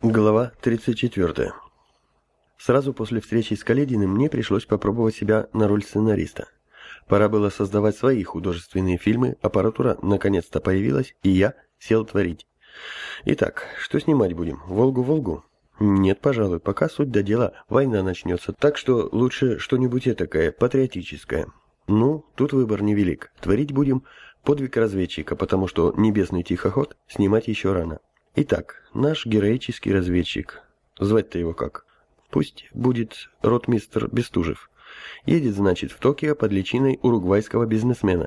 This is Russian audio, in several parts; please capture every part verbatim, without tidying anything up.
Глава тридцать четыре. Сразу после встречи с Калединым мне пришлось попробовать себя на роль сценариста. Пора было создавать свои художественные фильмы, аппаратура наконец-то появилась, и я сел творить. Итак, что снимать будем? «Волгу-Волгу»? Нет, пожалуй, пока суть до дела, война начнется, так что лучше что-нибудь этакое, патриотическое. Ну, тут выбор невелик. Творить будем подвиг разведчика, потому что «Небесный тихоход» снимать еще рано. Итак, наш героический разведчик. Звать-то его как? Пусть будет ротмистр Бестужев. Едет, значит, в Токио под личиной уругвайского бизнесмена.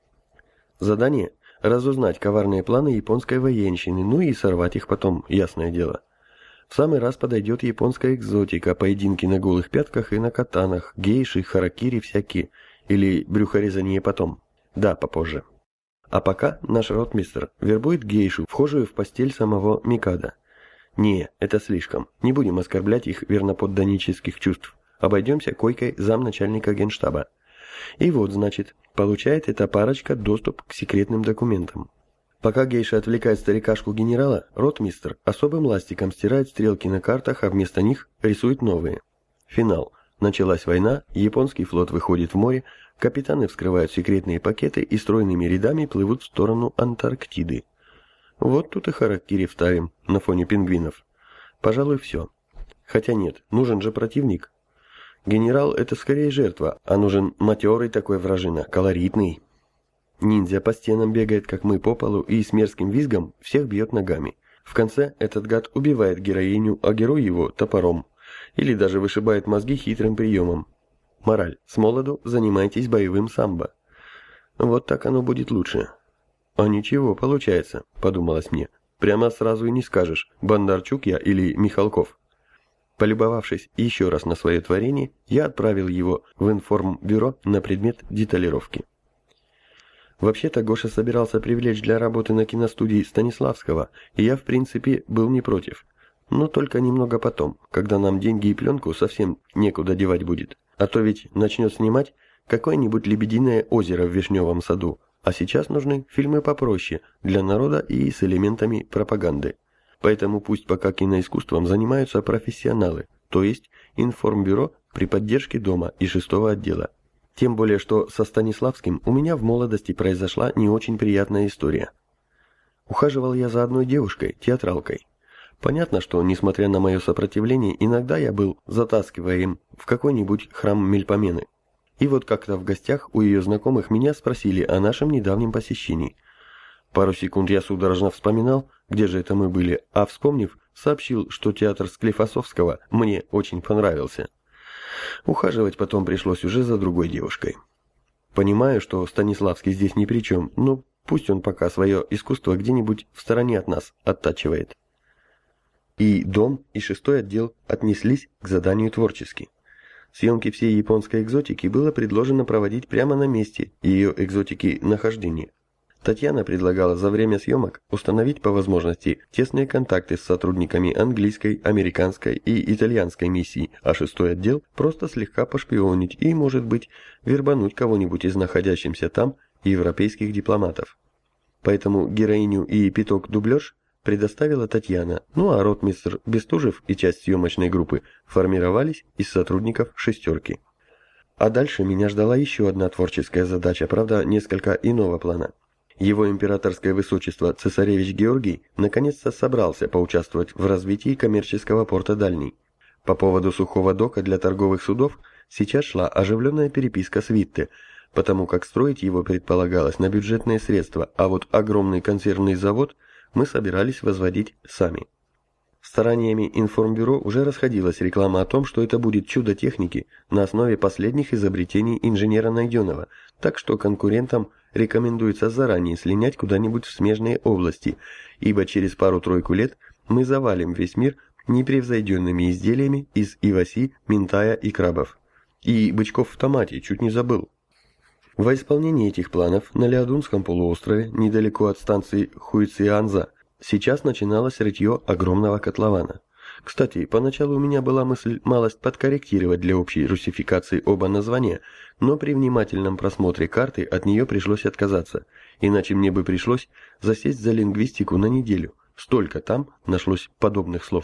Задание – разузнать коварные планы японской военщины, ну и сорвать их потом, ясное дело. В самый раз подойдет японская экзотика, поединки на голых пятках и на катанах, гейши, харакири всякие, или брюхорезание потом. Да, попозже. А пока наш ротмистр вербует гейшу, вхожую в постель самого Микадо. Не, это слишком. Не будем оскорблять их верноподданнических чувств. Обойдемся койкой замначальника генштаба. И вот, значит, получает эта парочка доступ к секретным документам. Пока гейша отвлекает старикашку генерала, ротмистр особым ластиком стирает стрелки на картах, а вместо них рисует новые. Финал. Началась война, японский флот выходит в море, капитаны вскрывают секретные пакеты и стройными рядами плывут в сторону Антарктиды. Вот тут и харакири вставим на фоне пингвинов. Пожалуй, все. Хотя нет, нужен же противник. Генерал — это скорее жертва, а нужен матерый такой вражина, колоритный. Ниндзя по стенам бегает, как мы по полу, и с мерзким визгом всех бьет ногами. В конце этот гад убивает героиню, а герой его топором. Или даже вышибает мозги хитрым приемом. Мораль. С молоду занимайтесь боевым самбо. Вот так оно будет лучше. А ничего, получается, подумалось мне. Прямо сразу и не скажешь, Бондарчук я или Михалков. Полюбовавшись еще раз на свое творение, я отправил его в информбюро на предмет деталировки. Вообще-то Гоша собирался привлечь для работы на киностудии Станиславского, и я, в принципе, был не против. Но только немного потом, когда нам деньги и пленку совсем некуда девать будет. А то ведь начнет снимать какое-нибудь «Лебединое озеро» в Вишневом саду. А сейчас нужны фильмы попроще, для народа и с элементами пропаганды. Поэтому пусть пока киноискусством занимаются профессионалы, то есть информбюро при поддержке дома и шестого отдела. Тем более, что со Станиславским у меня в молодости произошла не очень приятная история. Ухаживал я за одной девушкой, театралкой. Понятно, что, несмотря на мое сопротивление, иногда я был затаскиваем в какой-нибудь храм Мельпомены. И вот как-то в гостях у ее знакомых меня спросили о нашем недавнем посещении. Пару секунд я судорожно вспоминал, где же это мы были, а вспомнив, сообщил, что театр Склифосовского мне очень понравился. Ухаживать потом пришлось уже за другой девушкой. Понимаю, что Станиславский здесь ни при чем, но пусть он пока свое искусство где-нибудь в стороне от нас оттачивает. И дом, и шестой отдел отнеслись к заданию творчески. Съемки всей японской экзотики было предложено проводить прямо на месте ее экзотики нахождения. Татьяна предлагала за время съемок установить по возможности тесные контакты с сотрудниками английской, американской и итальянской миссий, а шестой отдел просто слегка пошпионить и, может быть, вербануть кого-нибудь из находящихся там европейских дипломатов. Поэтому героиню и пяток-дублёж предоставила Татьяна, ну а ротмистр Бестужев и часть съемочной группы формировались из сотрудников «шестерки». А дальше меня ждала еще одна творческая задача, правда, несколько иного плана. Его императорское высочество цесаревич Георгий наконец-то собрался поучаствовать в развитии коммерческого порта Дальний. По поводу сухого дока для торговых судов сейчас шла оживленная переписка с Витте, потому как строить его предполагалось на бюджетные средства, а вот огромный консервный завод мы собирались возводить сами. Стараниями информбюро уже расходилась реклама о том, что это будет чудо техники на основе последних изобретений инженера Найденова, так что конкурентам рекомендуется заранее слинять куда-нибудь в смежные области, ибо через пару-тройку лет мы завалим весь мир непревзойденными изделиями из иваси, минтая и крабов. И бычков в томате, чуть не забыл. Во исполнении этих планов на Леодунском полуострове, недалеко от станции Хуйцианза, сейчас начиналось рытье огромного котлована. Кстати, поначалу у меня была мысль малость подкорректировать для общей русификации оба названия, но при внимательном просмотре карты от нее пришлось отказаться, иначе мне бы пришлось засесть за лингвистику на неделю, столько там нашлось подобных слов.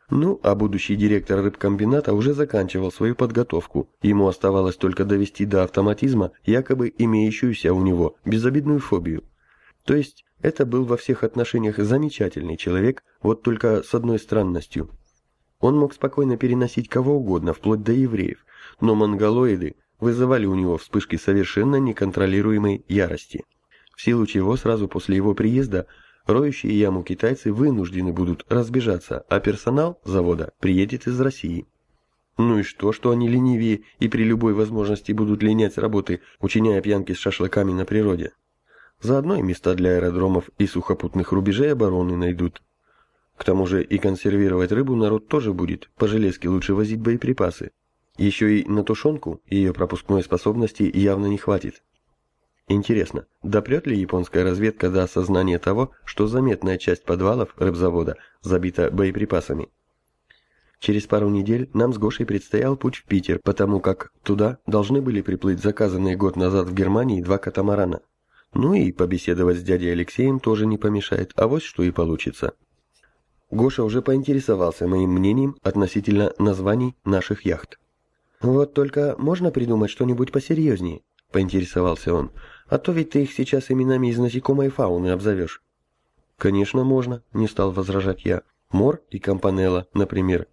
Ну, а будущий директор рыбкомбината уже заканчивал свою подготовку. Ему оставалось только довести до автоматизма якобы имеющуюся у него безобидную фобию. То есть это был во всех отношениях замечательный человек, вот только с одной странностью. Он мог спокойно переносить кого угодно, вплоть до евреев, но монголоиды вызывали у него вспышки совершенно неконтролируемой ярости. В силу чего сразу после его приезда роющие яму китайцы вынуждены будут разбежаться, а персонал завода приедет из России. Ну и что, что они ленивее и при любой возможности будут линять с работы, учиняя пьянки с шашлыками на природе? Заодно и места для аэродромов и сухопутных рубежей обороны найдут. К тому же и консервировать рыбу народ тоже будет, по железке лучше возить боеприпасы. Еще и на тушенку ее пропускной способности явно не хватит. Интересно, допрет ли японская разведка до осознания того, что заметная часть подвалов рыбзавода забита боеприпасами? Через пару недель нам с Гошей предстоял путь в Питер, потому как туда должны были приплыть заказанные год назад в Германии два катамарана. Ну и побеседовать с дядей Алексеем тоже не помешает, а вот что и получится. Гоша уже поинтересовался моим мнением относительно названий наших яхт. «Вот только можно придумать что-нибудь посерьезнее?» – поинтересовался он. «А то ведь ты их сейчас именами из насекомой фауны обзовешь». «Конечно можно», – не стал возражать я. «Мор и Кампанелла, например».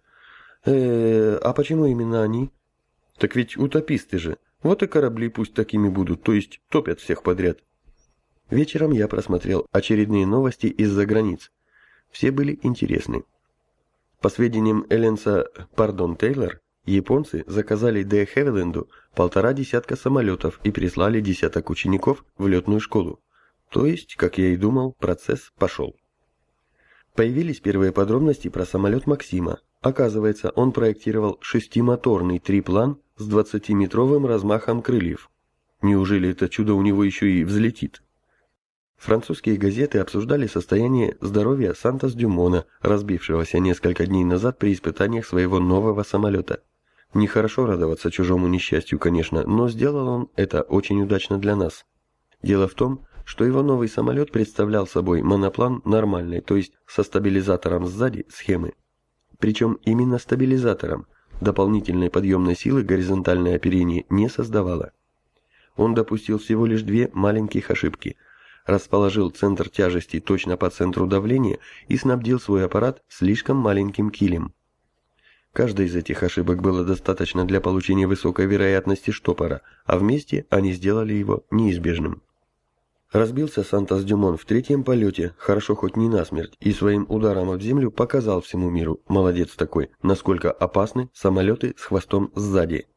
э а почему именно они?» «Так ведь утописты же. Вот и корабли пусть такими будут, то есть топят всех подряд». Вечером я просмотрел очередные новости из-за границ. Все были интересны. По сведениям Эленса, пардон, Тейлор, японцы заказали Де Хевиленду полтора десятка самолетов и прислали десяток учеников в летную школу. То есть, как я и думал, процесс пошел. Появились первые подробности про самолет Максима. Оказывается, он проектировал шестимоторный триплан с двадцатиметровым размахом крыльев. Неужели это чудо у него еще и взлетит? Французские газеты обсуждали состояние здоровья Сантос-Дюмона, разбившегося несколько дней назад при испытаниях своего нового самолета. Нехорошо радоваться чужому несчастью, конечно, но сделал он это очень удачно для нас. Дело в том, что его новый самолет представлял собой моноплан нормальной, то есть со стабилизатором сзади схемы. Причем именно стабилизатором, дополнительной подъемной силы горизонтальное оперение не создавало. Он допустил всего лишь две маленьких ошибки – расположил центр тяжести точно по центру давления и снабдил свой аппарат слишком маленьким килем. Каждой из этих ошибок было достаточно для получения высокой вероятности штопора, а вместе они сделали его неизбежным. Разбился Сантос-Дюмон в третьем полете, хорошо хоть не насмерть, и своим ударом об землю показал всему миру, молодец такой, насколько опасны самолеты с хвостом сзади.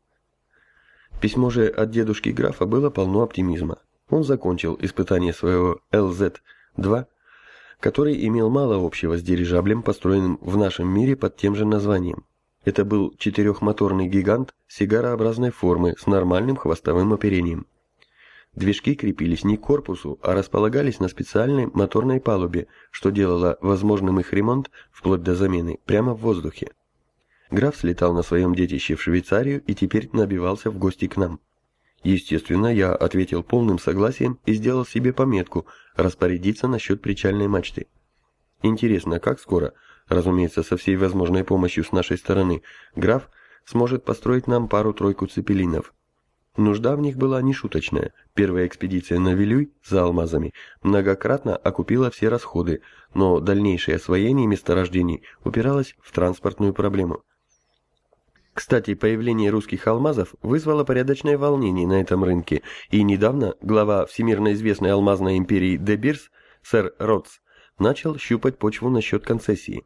Письмо же от дедушки графа было полно оптимизма. Он закончил испытание своего эл зет два, который имел мало общего с дирижаблем, построенным в нашем мире под тем же названием. Это был четырехмоторный гигант сигарообразной формы с нормальным хвостовым оперением. Движки крепились не к корпусу, а располагались на специальной моторной палубе, что делало возможным их ремонт, вплоть до замены, прямо в воздухе. Граф слетал на своем детище в Швейцарию и теперь набивался в гости к нам. Естественно, я ответил полным согласием и сделал себе пометку распорядиться насчет причальной мачты. Интересно, как скоро, разумеется, со всей возможной помощью с нашей стороны, граф сможет построить нам пару-тройку цепелинов. Нужда в них была нешуточная. Первая экспедиция на Вилюй за алмазами многократно окупила все расходы, но дальнейшее освоение месторождений упиралось в транспортную проблему. Кстати, появление русских алмазов вызвало порядочное волнение на этом рынке, и недавно глава всемирно известной алмазной империи Де Бирс, сэр Ротс, начал щупать почву насчет концессии.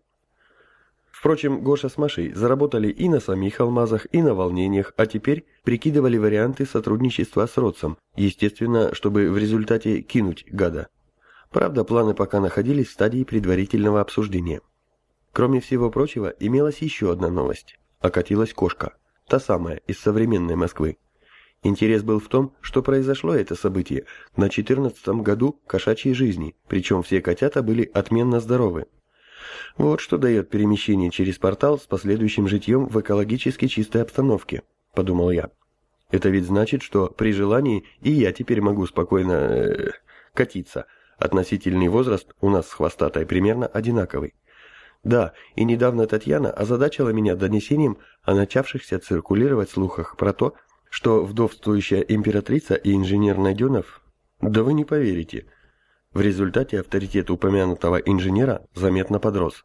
Впрочем, Гоша с Машей заработали и на самих алмазах, и на волнениях, а теперь прикидывали варианты сотрудничества с Ротсом, естественно, чтобы в результате кинуть гада. Правда, планы пока находились в стадии предварительного обсуждения. Кроме всего прочего, имелась еще одна новость. Окатилась кошка, та самая, из современной Москвы. Интерес был в том, что произошло это событие на четырнадцатом году кошачьей жизни, причем все котята были отменно здоровы. Вот что дает перемещение через портал с последующим житьем в экологически чистой обстановке, подумал я. Это ведь значит, что при желании и я теперь могу спокойно э, катиться. Относительный возраст у нас с хвостатой примерно одинаковый. Да, и недавно Татьяна озадачила меня донесением о начавшихся циркулировать слухах про то, что вдовствующая императрица и инженер Найденов... Да вы не поверите. В результате авторитет упомянутого инженера заметно подрос.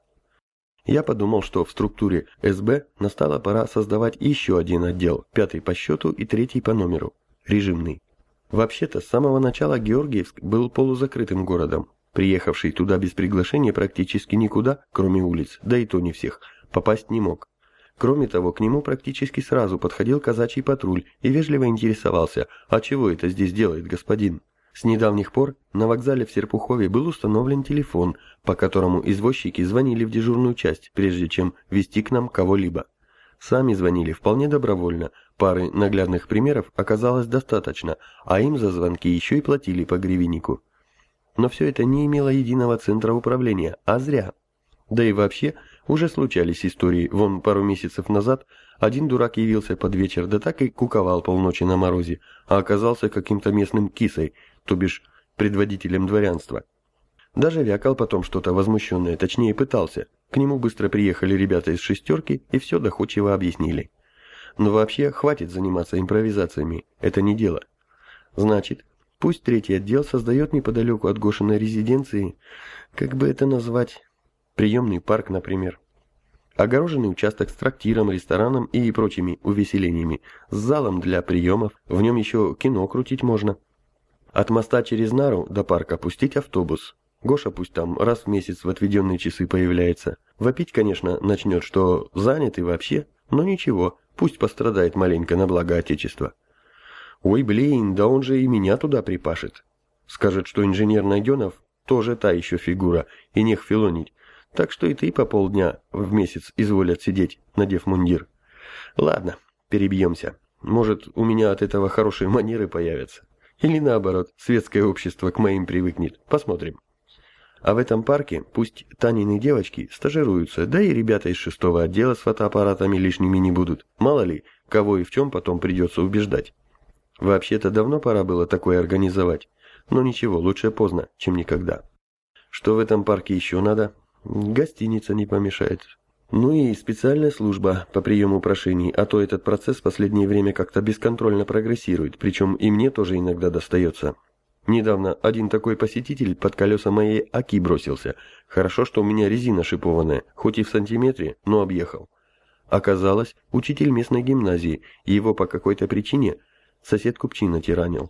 Я подумал, что в структуре эс бэ настала пора создавать еще один отдел, пятый по счету и третий по номеру, режимный. Вообще-то, с самого начала Георгиевск был полузакрытым городом. Приехавший туда без приглашения практически никуда, кроме улиц, да и то не всех, попасть не мог. Кроме того, к нему практически сразу подходил казачий патруль и вежливо интересовался, а чего это здесь делает господин? С недавних пор на вокзале в Серпухове был установлен телефон, по которому извозчики звонили в дежурную часть, прежде чем везти к нам кого-либо. Сами звонили вполне добровольно, пары наглядных примеров оказалось достаточно, а им за звонки еще и платили по гривеннику. Но все это не имело единого центра управления, а зря. Да и вообще, уже случались истории, вон пару месяцев назад один дурак явился под вечер, да так и куковал полночи на морозе, а оказался каким-то местным кисой, то бишь предводителем дворянства. Даже вякал потом что-то возмущенное, точнее пытался. К нему быстро приехали ребята из шестерки и все доходчиво объяснили. Но вообще хватит заниматься импровизациями, это не дело. Значит, пусть третий отдел создает неподалеку от Гошиной резиденции, как бы это назвать, приемный парк, например. Огороженный участок с трактиром, рестораном и прочими увеселениями, с залом для приемов, в нем еще кино крутить можно. От моста через Нару до парка пустить автобус. Гоша пусть там раз в месяц в отведенные часы появляется. Вопить, конечно, начнет, что занят и вообще, но ничего, пусть пострадает маленько на благо Отечества. Ой, блин, да он же и меня туда припашет. Скажет, что инженер Найденов тоже та еще фигура, и нех филонить. Так что и ты по полдня в месяц изволят сидеть, надев мундир. Ладно, перебьемся. Может, у меня от этого хорошие манеры появятся. Или наоборот, светское общество к моим привыкнет. Посмотрим. А в этом парке пусть Танины девочки стажируются, да и ребята из шестого отдела с фотоаппаратами лишними не будут. Мало ли, кого и в чем потом придется убеждать. Вообще-то давно пора было такое организовать. Но ничего, лучше поздно, чем никогда. Что в этом парке еще надо? Гостиница не помешает. Ну и специальная служба по приему прошений, а то этот процесс в последнее время как-то бесконтрольно прогрессирует, причем и мне тоже иногда достается. Недавно один такой посетитель под колеса моей Аки бросился. Хорошо, что у меня резина шипованная, хоть и в сантиметре, но объехал. Оказалось, учитель местной гимназии, и его по какой-то причине сосед Купчина тиранил.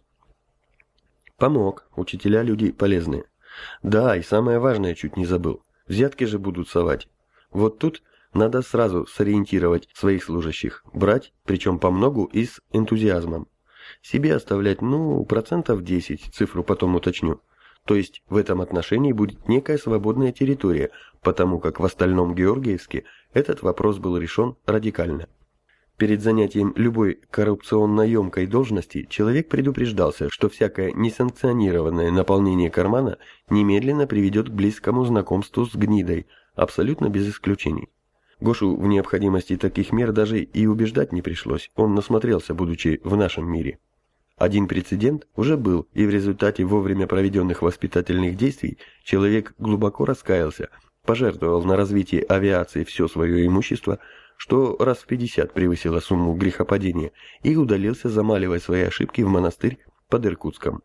Помог, учителя люди полезные. Да, и самое важное чуть не забыл. Взятки же будут совать. Вот тут надо сразу сориентировать своих служащих, брать, причем по многу и с энтузиазмом. Себе оставлять, ну, процентов десять, цифру потом уточню. То есть в этом отношении будет некая свободная территория, потому как в остальном Георгиевске этот вопрос был решен радикально. Перед занятием любой коррупционно-емкой должности человек предупреждался, что всякое несанкционированное наполнение кармана немедленно приведет к близкому знакомству с гнидой, абсолютно без исключений. Гошу в необходимости таких мер даже и убеждать не пришлось, он насмотрелся, будучи в нашем мире. Один прецедент уже был, и в результате вовремя проведенных воспитательных действий человек глубоко раскаялся, пожертвовал на развитие авиации все свое имущество, что раз в пятьдесят превысило сумму грехопадения, и удалился замаливать свои ошибки в монастырь под Иркутском.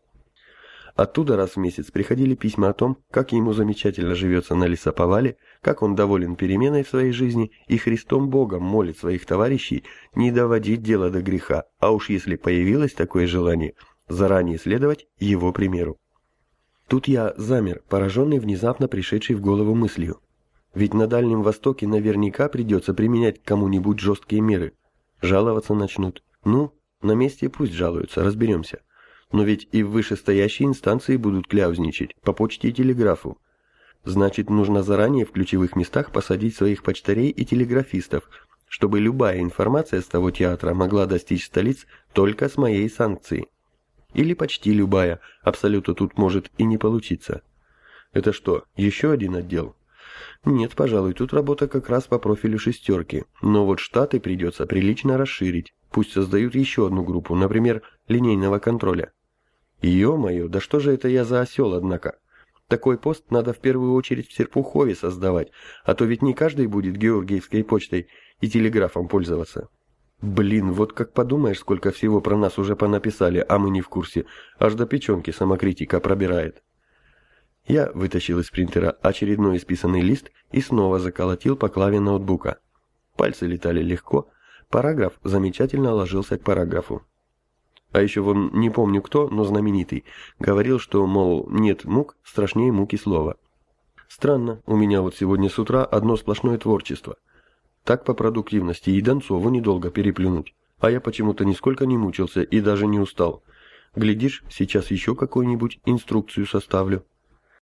Оттуда раз в месяц приходили письма о том, как ему замечательно живется на лесоповале, как он доволен переменой в своей жизни и Христом Богом молит своих товарищей не доводить дело до греха, а уж если появилось такое желание, заранее следовать его примеру. Тут я замер, пораженный внезапно пришедшей в голову мыслью. Ведь на Дальнем Востоке наверняка придется применять к кому-нибудь жесткие меры. Жаловаться начнут. Ну, на месте пусть жалуются, разберемся. Но ведь и в вышестоящей инстанции будут кляузничать, по почте и телеграфу. Значит, нужно заранее в ключевых местах посадить своих почтарей и телеграфистов, чтобы любая информация с того театра могла достичь столиц только с моей санкцией. Или почти любая, абсолютно тут может и не получиться. Это что, еще один отдел? Нет, пожалуй, тут работа как раз по профилю шестерки, но вот штаты придется прилично расширить, пусть создают еще одну группу, например, линейного контроля. Ё-моё, да что же это я за осел, однако? Такой пост надо в первую очередь в Серпухове создавать, а то ведь не каждый будет Георгиевской почтой и телеграфом пользоваться. Блин, вот как подумаешь, сколько всего про нас уже понаписали, а мы не в курсе. Аж до печенки самокритика пробирает. Я вытащил из принтера очередной исписанный лист и снова заколотил по клаве ноутбука. Пальцы летали легко, параграф замечательно ложился к параграфу. А еще вон, не помню кто, но знаменитый, говорил, что, мол, нет мук страшнее муки слова. Странно, у меня вот сегодня с утра одно сплошное творчество. Так по продуктивности и Донцову недолго переплюнуть, а я почему-то нисколько не мучился и даже не устал. Глядишь, сейчас еще какую-нибудь инструкцию составлю.